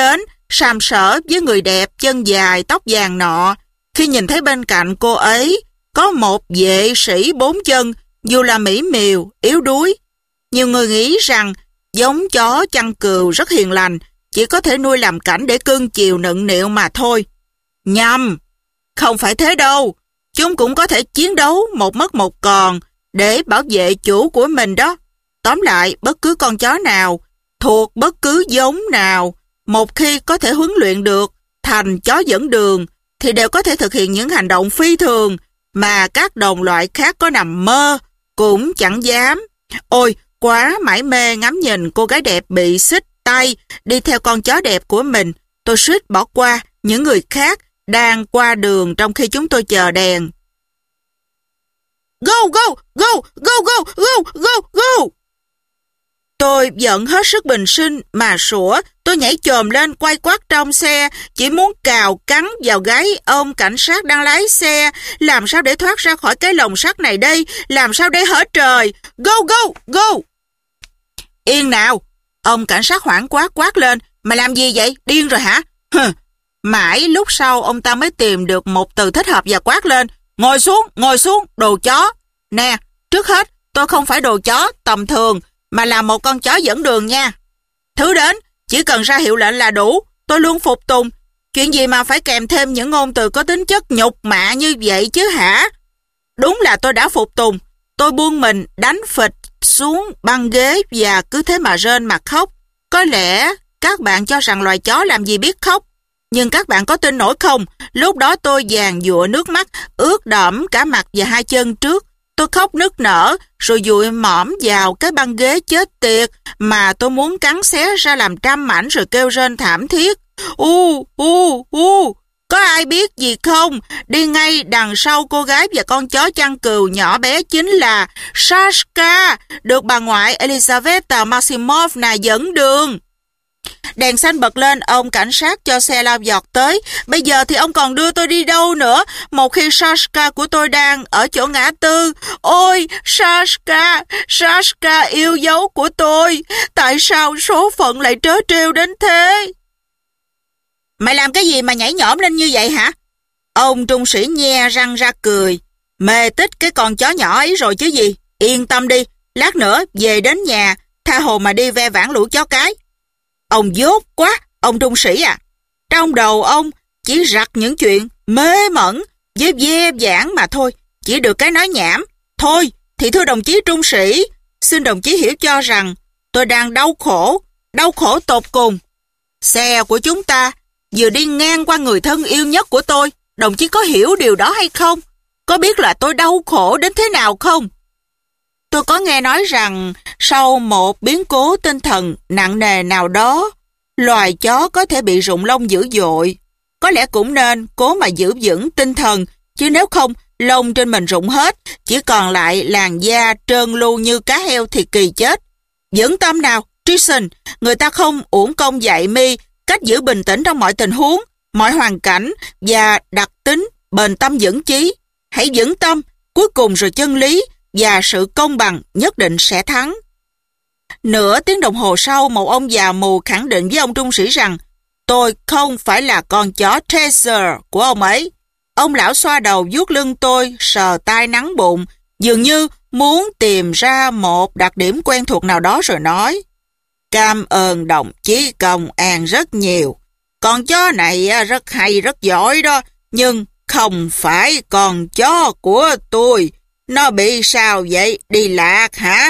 sàm sỡ với người đẹp chân dài tóc vàng nọ, khi nhìn thấy bên cạnh cô ấy có một vệ sĩ 4 chân, dù là mỹ miều, yếu đuối. Nhiều người nghĩ rằng giống chó chăn cừu rất hiền lành, chỉ có thể nuôi làm cảnh để cưng chiều nựng nịu mà thôi. Nhầm, không phải thế đâu. Chúng cũng có thể chiến đấu một mất một còn để bảo vệ chủ của mình đó. Tóm lại, bất cứ con chó nào, thuộc bất cứ giống nào, một khi có thể huấn luyện được thành chó dẫn đường, thì đều có thể thực hiện những hành động phi thường mà các đồng loại khác có nằm mơ cũng chẳng dám. Ôi, quá mải mê ngắm nhìn cô gái đẹp bị xích tay đi theo con chó đẹp của mình, tôi suýt bỏ qua những người khác đang qua đường trong khi chúng tôi chờ đèn. Go, go, go, go, go, go, go, go! Tôi giận hết sức bình sinh mà sủa, tôi nhảy chồm lên quay quắt trong xe, chỉ muốn cào cắn vào gáy ông cảnh sát đang lái xe. Làm sao để thoát ra khỏi cái lồng sắt này đây? Làm sao để hở trời? Go, go, go! Yên nào! Ông cảnh sát hoảng quát lên. Mà làm gì vậy? Điên rồi hả? Mãi lúc sau ông ta mới tìm được một từ thích hợp và quát lên. Ngồi xuống, đồ chó. Nè, trước hết, tôi không phải đồ chó tầm thường, mà là một con chó dẫn đường nha. Thứ đến, chỉ cần ra hiệu lệnh là đủ, tôi luôn phục tùng. Chuyện gì mà phải kèm thêm những ngôn từ có tính chất nhục mạ như vậy chứ hả? Đúng là tôi đã phục tùng. Tôi buông mình đánh phịch xuống băng ghế và cứ thế mà rên mà khóc. Có lẽ các bạn cho rằng loài chó làm gì biết khóc. Nhưng các bạn có tin nổi không? Lúc đó tôi giàn giụa nước mắt, ướt đẫm cả mặt và 2 chân trước. Tôi khóc nức nở, rồi dụi mõm vào cái băng ghế chết tiệt mà tôi muốn cắn xé ra làm trăm mảnh rồi kêu rên thảm thiết. Có ai biết gì không? Đi ngay đằng sau cô gái và con chó chăn cừu nhỏ bé chính là Sashka, được bà ngoại Elizaveta Maximovna dẫn đường. Đèn xanh bật lên, ông cảnh sát cho xe lao vọt tới. Bây giờ thì ông còn đưa tôi đi đâu nữa, một khi Sashka của tôi đang ở chỗ ngã tư. Ôi, Sashka yêu dấu của tôi. Tại sao số phận lại trớ trêu đến thế? Mày làm cái gì mà nhảy nhõm lên như vậy hả? Ông trung sĩ nhe răng ra cười. Mê tích cái con chó nhỏ ấy rồi chứ gì. Yên tâm đi, lát nữa về đến nhà, tha hồ mà đi ve vãn lũ chó cái. Ông dốt quá, ông trung sĩ à. Trong đầu ông chỉ rặt những chuyện mê mẩn với ve vãn mà thôi, chỉ được cái nói nhảm. Thôi, thì thưa đồng chí trung sĩ, xin đồng chí hiểu cho rằng tôi đang đau khổ tột cùng. Xe của chúng ta vừa đi ngang qua người thân yêu nhất của tôi, đồng chí có hiểu điều đó hay không? Có biết là tôi đau khổ đến thế nào không? Tôi có nghe nói rằng sau một biến cố tinh thần nặng nề nào đó, loài chó có thể bị rụng lông dữ dội. Có lẽ cũng nên cố mà giữ vững tinh thần, chứ nếu không, lông trên mình rụng hết, chỉ còn lại làn da trơn lu như cá heo thì kỳ chết. Vững tâm nào, Trison, người ta không uổng công dạy mi cách giữ bình tĩnh trong mọi tình huống, mọi hoàn cảnh và đặc tính bền tâm vững chí. Hãy vững tâm, cuối cùng rồi chân lý và sự công bằng nhất định sẽ thắng. Nửa tiếng đồng hồ sau, một ông già mù khẳng định với ông trung sĩ rằng tôi không phải là con chó Chaser của ông ấy. Ông lão xoa đầu vuốt lưng tôi, sờ tai nắng bụng, dường như muốn tìm ra một đặc điểm quen thuộc nào đó rồi nói: Cảm ơn đồng chí công an rất nhiều. Con chó này rất hay, rất giỏi đó, nhưng không phải con chó của tôi. Nó bị sao vậy? Đi lạc hả?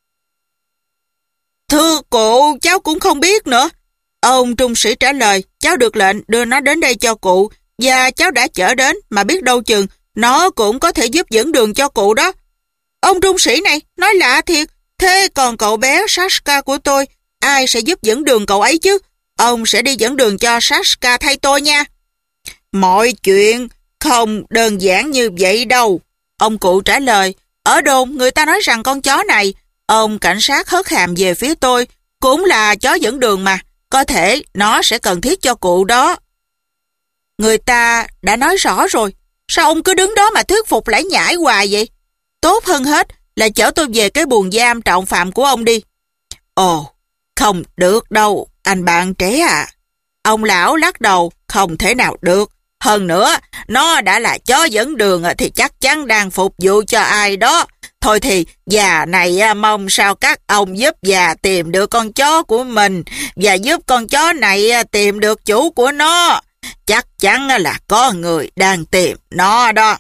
Thưa cụ, cháu cũng không biết nữa. Ông trung sĩ trả lời, cháu được lệnh đưa nó đến đây cho cụ, và cháu đã chở đến, mà biết đâu chừng nó cũng có thể giúp dẫn đường cho cụ đó. Ông trung sĩ này, nói lạ thiệt. Thế còn cậu bé Sashka của tôi, ai sẽ giúp dẫn đường cậu ấy chứ? Ông sẽ đi dẫn đường cho Sashka thay tôi nha. Mọi chuyện không đơn giản như vậy đâu. Ông cụ trả lời, ở đồn người ta nói rằng con chó này, ông cảnh sát hất hàm về phía tôi, cũng là chó dẫn đường mà, có thể nó sẽ cần thiết cho cụ đó. Người ta đã nói rõ rồi, sao ông cứ đứng đó mà thuyết phục lải nhải hoài vậy? Tốt hơn hết là chở tôi về cái buồng giam trọng phạm của ông đi. Ồ, không được đâu, anh bạn trẻ à. Ông lão lắc đầu, không thể nào được. Hơn nữa, nó đã là chó dẫn đường thì chắc chắn đang phục vụ cho ai đó. Thôi thì già này mong sao các ông giúp già tìm được con chó của mình và giúp con chó này tìm được chủ của nó. Chắc chắn là có người đang tìm nó đó.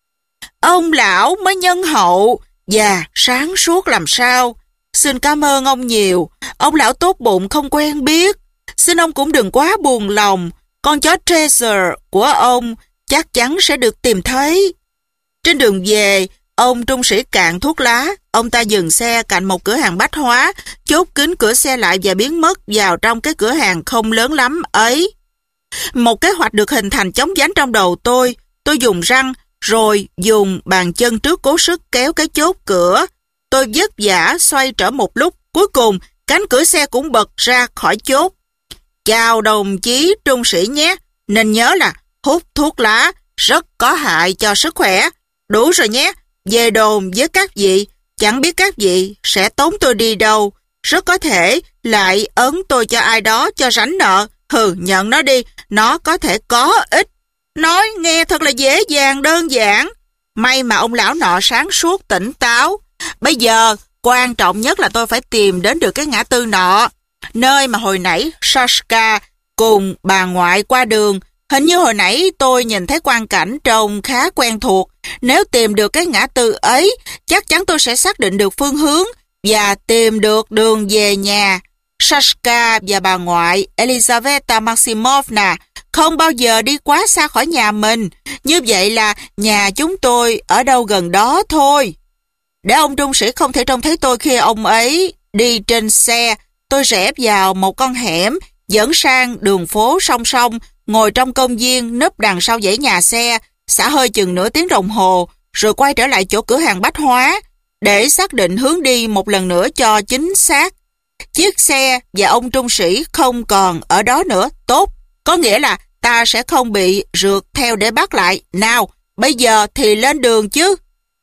Ông lão mới nhân hậu và sáng suốt làm sao. Xin cảm ơn ông nhiều. Ông lão tốt bụng không quen biết. Xin ông cũng đừng quá buồn lòng. Con chó Treasure của ông chắc chắn sẽ được tìm thấy. Trên đường về, ông trung sĩ cạn thuốc lá. Ông ta dừng xe cạnh một cửa hàng bách hóa, chốt kín cửa xe lại và biến mất vào trong cái cửa hàng không lớn lắm ấy. Một kế hoạch được hình thành chóng vánh trong đầu tôi. Tôi dùng răng, rồi dùng bàn chân trước cố sức kéo cái chốt cửa. Tôi vất vả xoay trở một lúc. Cuối cùng, cánh cửa xe cũng bật ra khỏi chốt. Chào đồng chí trung sĩ nhé. Nên nhớ là hút thuốc lá rất có hại cho sức khỏe. Đủ rồi nhé. Về đồn với các vị. Chẳng biết các vị sẽ tống tôi đi đâu. Rất có thể lại ấn tôi cho ai đó cho rảnh nợ. Nhận nó đi. Nó có thể có ích. Nói nghe thật là dễ dàng đơn giản. May mà ông lão nọ sáng suốt tỉnh táo. Bây giờ quan trọng nhất là tôi phải tìm đến được cái ngã tư nọ, nơi mà hồi nãy Sashka cùng bà ngoại qua đường. Hình như hồi nãy tôi nhìn thấy quang cảnh trông khá quen thuộc. Nếu tìm được cái ngã tư ấy, chắc chắn tôi sẽ xác định được phương hướng và tìm được đường về nhà. Sashka và bà ngoại Elizaveta Maximovna không bao giờ đi quá xa khỏi nhà mình. Như vậy là nhà chúng tôi ở đâu gần đó thôi. Để ông trung sĩ không thể trông thấy tôi khi ông ấy đi trên xe, tôi rẽ vào một con hẻm dẫn sang đường phố song song, ngồi trong công viên núp đằng sau dãy nhà xe, xả hơi chừng nửa tiếng đồng hồ, rồi quay trở lại chỗ cửa hàng bách hóa để xác định hướng đi một lần nữa cho chính xác. Chiếc xe và ông trung sĩ không còn ở đó nữa. Tốt, có nghĩa là ta sẽ không bị rượt theo để bắt lại. Nào, bây giờ thì lên đường chứ.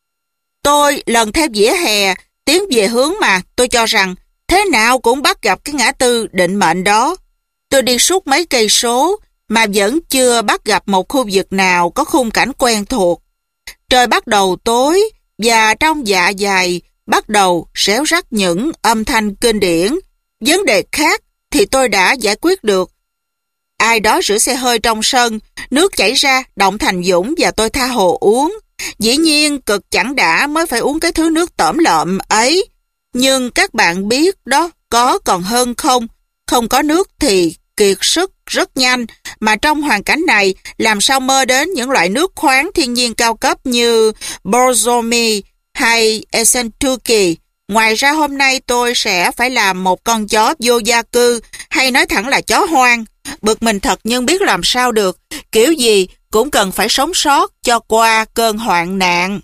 Tôi lần theo vỉa hè, tiến về hướng mà tôi cho rằng thế nào cũng bắt gặp cái ngã tư định mệnh đó. Tôi đi suốt mấy cây số mà vẫn chưa bắt gặp một khu vực nào có khung cảnh quen thuộc. Trời bắt đầu tối và trong dạ dày bắt đầu réo rắt những âm thanh kinh điển. Vấn đề khác thì tôi đã giải quyết được. Ai đó rửa xe hơi trong sân, nước chảy ra động thành vũng và tôi tha hồ uống. Dĩ nhiên cực chẳng đã mới phải uống cái thứ nước tởm lợm ấy. Nhưng các bạn biết đó, có còn hơn không. Không có nước thì kiệt sức rất nhanh, mà trong hoàn cảnh này làm sao mơ đến những loại nước khoáng thiên nhiên cao cấp như Borjomi hay Essentuki. Ngoài ra hôm nay tôi sẽ phải làm một con chó vô gia cư, hay nói thẳng là chó hoang. Bực mình thật nhưng biết làm sao được, kiểu gì cũng cần phải sống sót cho qua cơn hoạn nạn.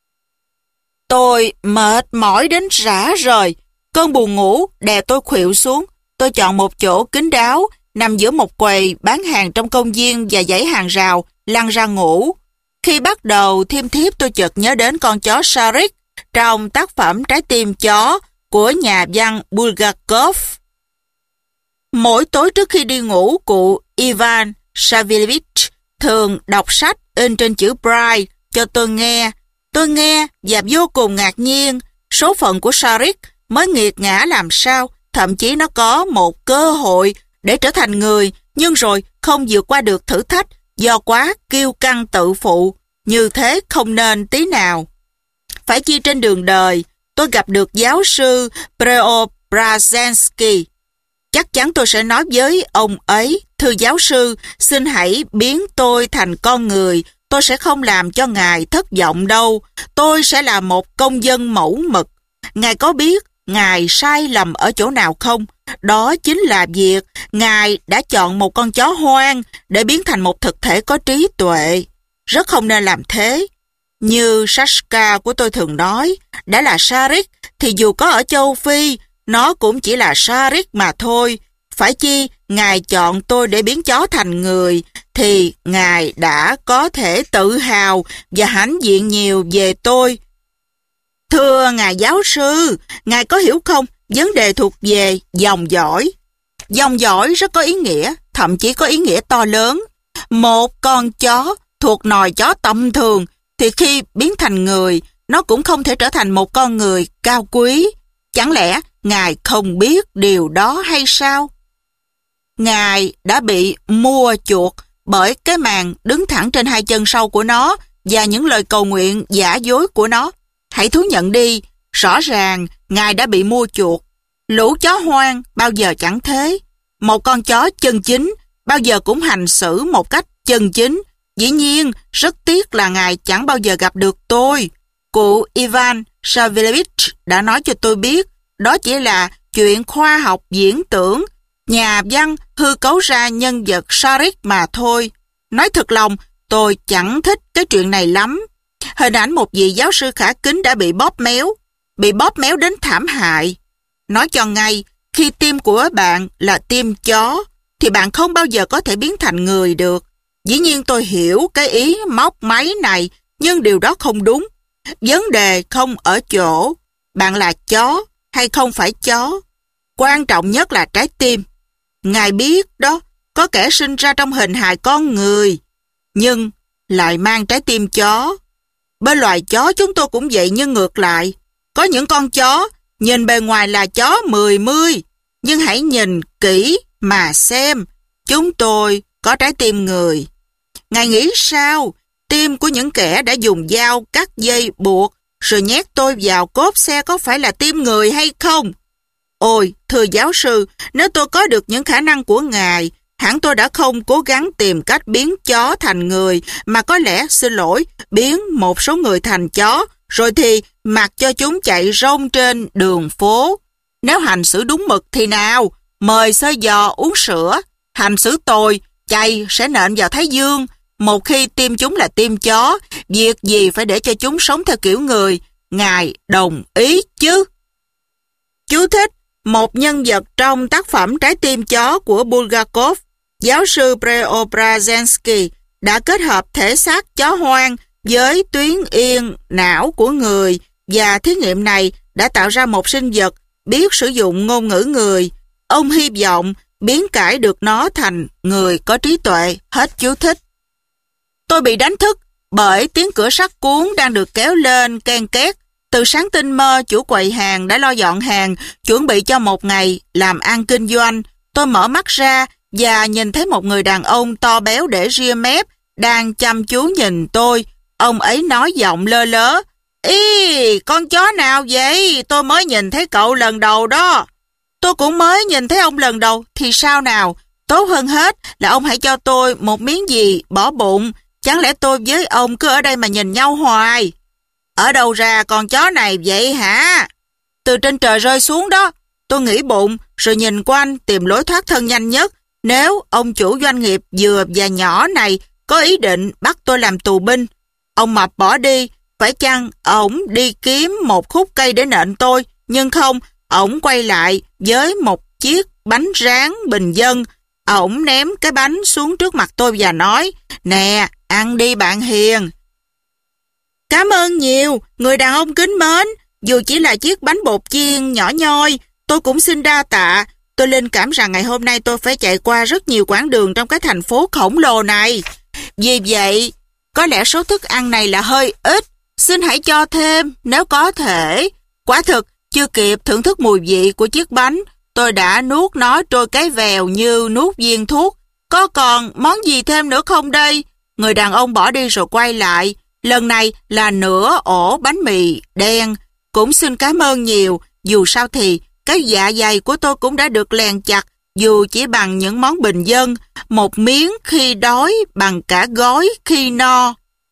Tôi mệt mỏi đến rã rời, cơn buồn ngủ đè tôi khuỵu xuống. Tôi chọn một chỗ kín đáo, nằm giữa một quầy bán hàng trong công viên và dãy hàng rào, lăn ra ngủ. Khi bắt đầu thiêm thiếp tôi chợt nhớ đến con chó Sharik trong tác phẩm Trái tim chó của nhà văn Bulgakov. Mỗi tối trước khi đi ngủ, cụ Ivan Savilevich thường đọc sách in trên chữ Braille cho tôi nghe. Tôi nghe và vô cùng ngạc nhiên. Số phận của Sharik mới nghiệt ngã làm sao, thậm chí nó có một cơ hội để trở thành người, nhưng rồi không vượt qua được thử thách do quá kiêu căng tự phụ. Như thế không nên tí nào. Phải chi trên đường đời, tôi gặp được giáo sư Preobrazhensky. Chắc chắn tôi sẽ nói với ông ấy, thưa giáo sư, xin hãy biến tôi thành con người. Tôi sẽ không làm cho ngài thất vọng đâu. Tôi sẽ là một công dân mẫu mực. Ngài có biết ngài sai lầm ở chỗ nào không? Đó chính là việc ngài đã chọn một con chó hoang để biến thành một thực thể có trí tuệ. Rất không nên làm thế. Như Sashka của tôi thường nói, đã là Sharik thì dù có ở châu Phi, nó cũng chỉ là Sharik mà thôi. Phải chi ngài chọn tôi để biến chó thành người, thì ngài đã có thể tự hào và hãnh diện nhiều về tôi. Thưa ngài giáo sư, ngài có hiểu không, vấn đề thuộc về dòng dõi. Dòng dõi rất có ý nghĩa. thậm chí có ý nghĩa to lớn. Một con chó thuộc nòi chó tầm thường thì khi biến thành người, nó cũng không thể trở thành một con người cao quý. Chẳng lẽ Ngài không biết điều đó hay sao? Ngài đã bị mua chuộc bởi cái màn đứng thẳng trên hai chân sau của nó và những lời cầu nguyện giả dối của nó. Hãy thú nhận đi, rõ ràng Ngài đã bị mua chuộc. Lũ chó hoang bao giờ chẳng thế. Một con chó chân chính bao giờ cũng hành xử một cách chân chính. Dĩ nhiên, rất tiếc là Ngài chẳng bao giờ gặp được tôi. Cụ Ivan Savelevich đã nói cho tôi biết, đó chỉ là chuyện khoa học diễn tưởng. Nhà văn hư cấu ra nhân vật Sarik mà thôi. Nói thật lòng, tôi chẳng thích cái chuyện này lắm. Hình ảnh một vị giáo sư khả kính đã bị bóp méo đến thảm hại. Nói cho ngay, khi tim của bạn là tim chó, thì bạn không bao giờ có thể biến thành người được. Dĩ nhiên tôi hiểu cái ý móc máy này, nhưng điều đó không đúng. Vấn đề không ở chỗ bạn là chó hay không phải chó. Quan trọng nhất là trái tim. Ngài biết đó, có kẻ sinh ra trong hình hài con người, nhưng lại mang trái tim chó. Bên loài chó chúng tôi cũng vậy, nhưng ngược lại. Có những con chó nhìn bề ngoài là chó mười mươi, nhưng hãy nhìn kỹ mà xem, chúng tôi có trái tim người. Ngài nghĩ sao? Tim của những kẻ đã dùng dao cắt dây buộc rồi nhét tôi vào cốp xe có phải là tim người hay không? Ôi, thưa giáo sư, nếu tôi có được những khả năng của Ngài, hẳn tôi đã không cố gắng tìm cách biến chó thành người, mà có lẽ, xin lỗi, biến một số người thành chó, rồi thì mặc cho chúng chạy rông trên đường phố. Nếu hành xử đúng mực thì nào, mời xơi giò uống sữa. Hành xử tồi, chày sẽ nện vào thái dương. Một khi tim chúng là tim chó, việc gì phải để cho chúng sống theo kiểu người? Ngài đồng ý chứ? Chú thích: một nhân vật trong tác phẩm Trái tim chó của Bulgakov, giáo sư Preobrazhensky đã kết hợp thể xác chó hoang với tuyến yên não của người, và thí nghiệm này đã tạo ra một sinh vật biết sử dụng ngôn ngữ người. Ông hy vọng biến cải được nó thành người có trí tuệ. Hết chú thích. Tôi bị đánh thức bởi tiếng cửa sắt cuốn đang được kéo lên ken két. Từ sáng tinh mơ, chủ quầy hàng đã lo dọn hàng, chuẩn bị cho một ngày làm ăn kinh doanh. Tôi mở mắt ra và nhìn thấy một người đàn ông to béo để ria mép đang chăm chú nhìn tôi. Ông ấy nói giọng lơ lớ: "Ý, con chó nào vậy? Tôi mới nhìn thấy cậu lần đầu đó." Tôi cũng mới nhìn thấy ông lần đầu, thì sao nào? Tốt hơn hết là ông hãy cho tôi một miếng gì bỏ bụng. Chẳng lẽ tôi với ông cứ ở đây mà nhìn nhau hoài? Ở đâu ra con chó này vậy hả? Từ trên trời rơi xuống đó. Tôi nghĩ bụng, rồi nhìn quanh tìm lối thoát thân nhanh nhất. Nếu ông chủ doanh nghiệp vừa và nhỏ này có ý định bắt tôi làm tù binh. Ông mập bỏ đi, phải chăng ổng đi kiếm một khúc cây để nện tôi? Nhưng không, ổng quay lại với một chiếc bánh rán bình dân. Ổng ném cái bánh xuống trước mặt tôi và nói: "Nè, ăn đi bạn hiền." "Cảm ơn nhiều, người đàn ông kính mến. Dù chỉ là chiếc bánh bột chiên nhỏ nhoi, tôi cũng xin đa tạ. Tôi linh cảm rằng ngày hôm nay tôi phải chạy qua rất nhiều quãng đường trong cái thành phố khổng lồ này. Vì vậy, có lẽ số thức ăn này là hơi ít. Xin hãy cho thêm nếu có thể." Quả thực, chưa kịp thưởng thức mùi vị của chiếc bánh, tôi đã nuốt nó trôi cái vèo như nuốt viên thuốc. "Có còn món gì thêm nữa không đây?" Người đàn ông bỏ đi rồi quay lại. Lần này là nửa ổ bánh mì đen. "Cũng xin cảm ơn nhiều. Dù sao thì cái dạ dày của tôi cũng đã được lèn chặt, dù chỉ bằng những món bình dân. Một miếng khi đói bằng cả gói khi no."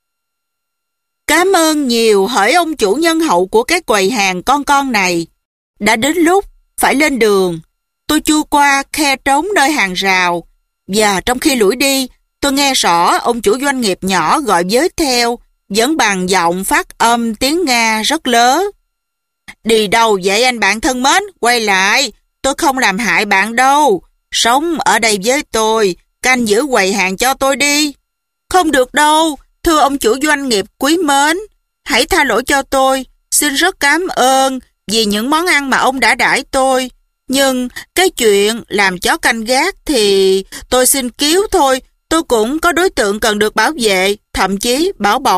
"Cảm ơn nhiều," hỡi ông chủ nhân hậu của cái quầy hàng con này. Đã đến lúc phải lên đường. Tôi chui qua khe trống nơi hàng rào, và trong khi lủi đi, tôi nghe rõ ông chủ doanh nghiệp nhỏ gọi với theo, vẫn bằng giọng phát âm tiếng Nga rất lớn: "Đi đâu vậy anh bạn thân mến? Quay lại, tôi không làm hại bạn đâu. Sống ở đây với tôi, canh giữ quầy hàng cho tôi đi." "Không được đâu, thưa ông chủ doanh nghiệp quý mến. Hãy tha lỗi cho tôi. Xin rất cảm ơn vì những món ăn mà ông đã đãi tôi. Nhưng cái chuyện làm chó canh gác thì tôi xin cứu thôi. Tôi cũng có đối tượng cần được bảo vệ, thậm chí bảo bọc.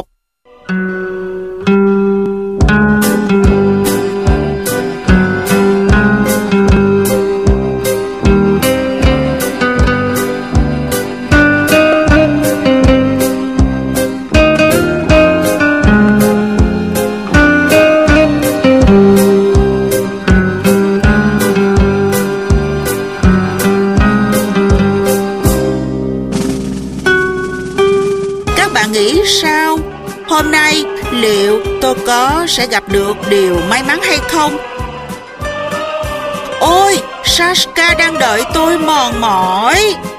Nghĩ sao? Hôm nay liệu tôi sẽ gặp được điều may mắn hay không? Ôi, Sashka đang đợi tôi mòn mỏi.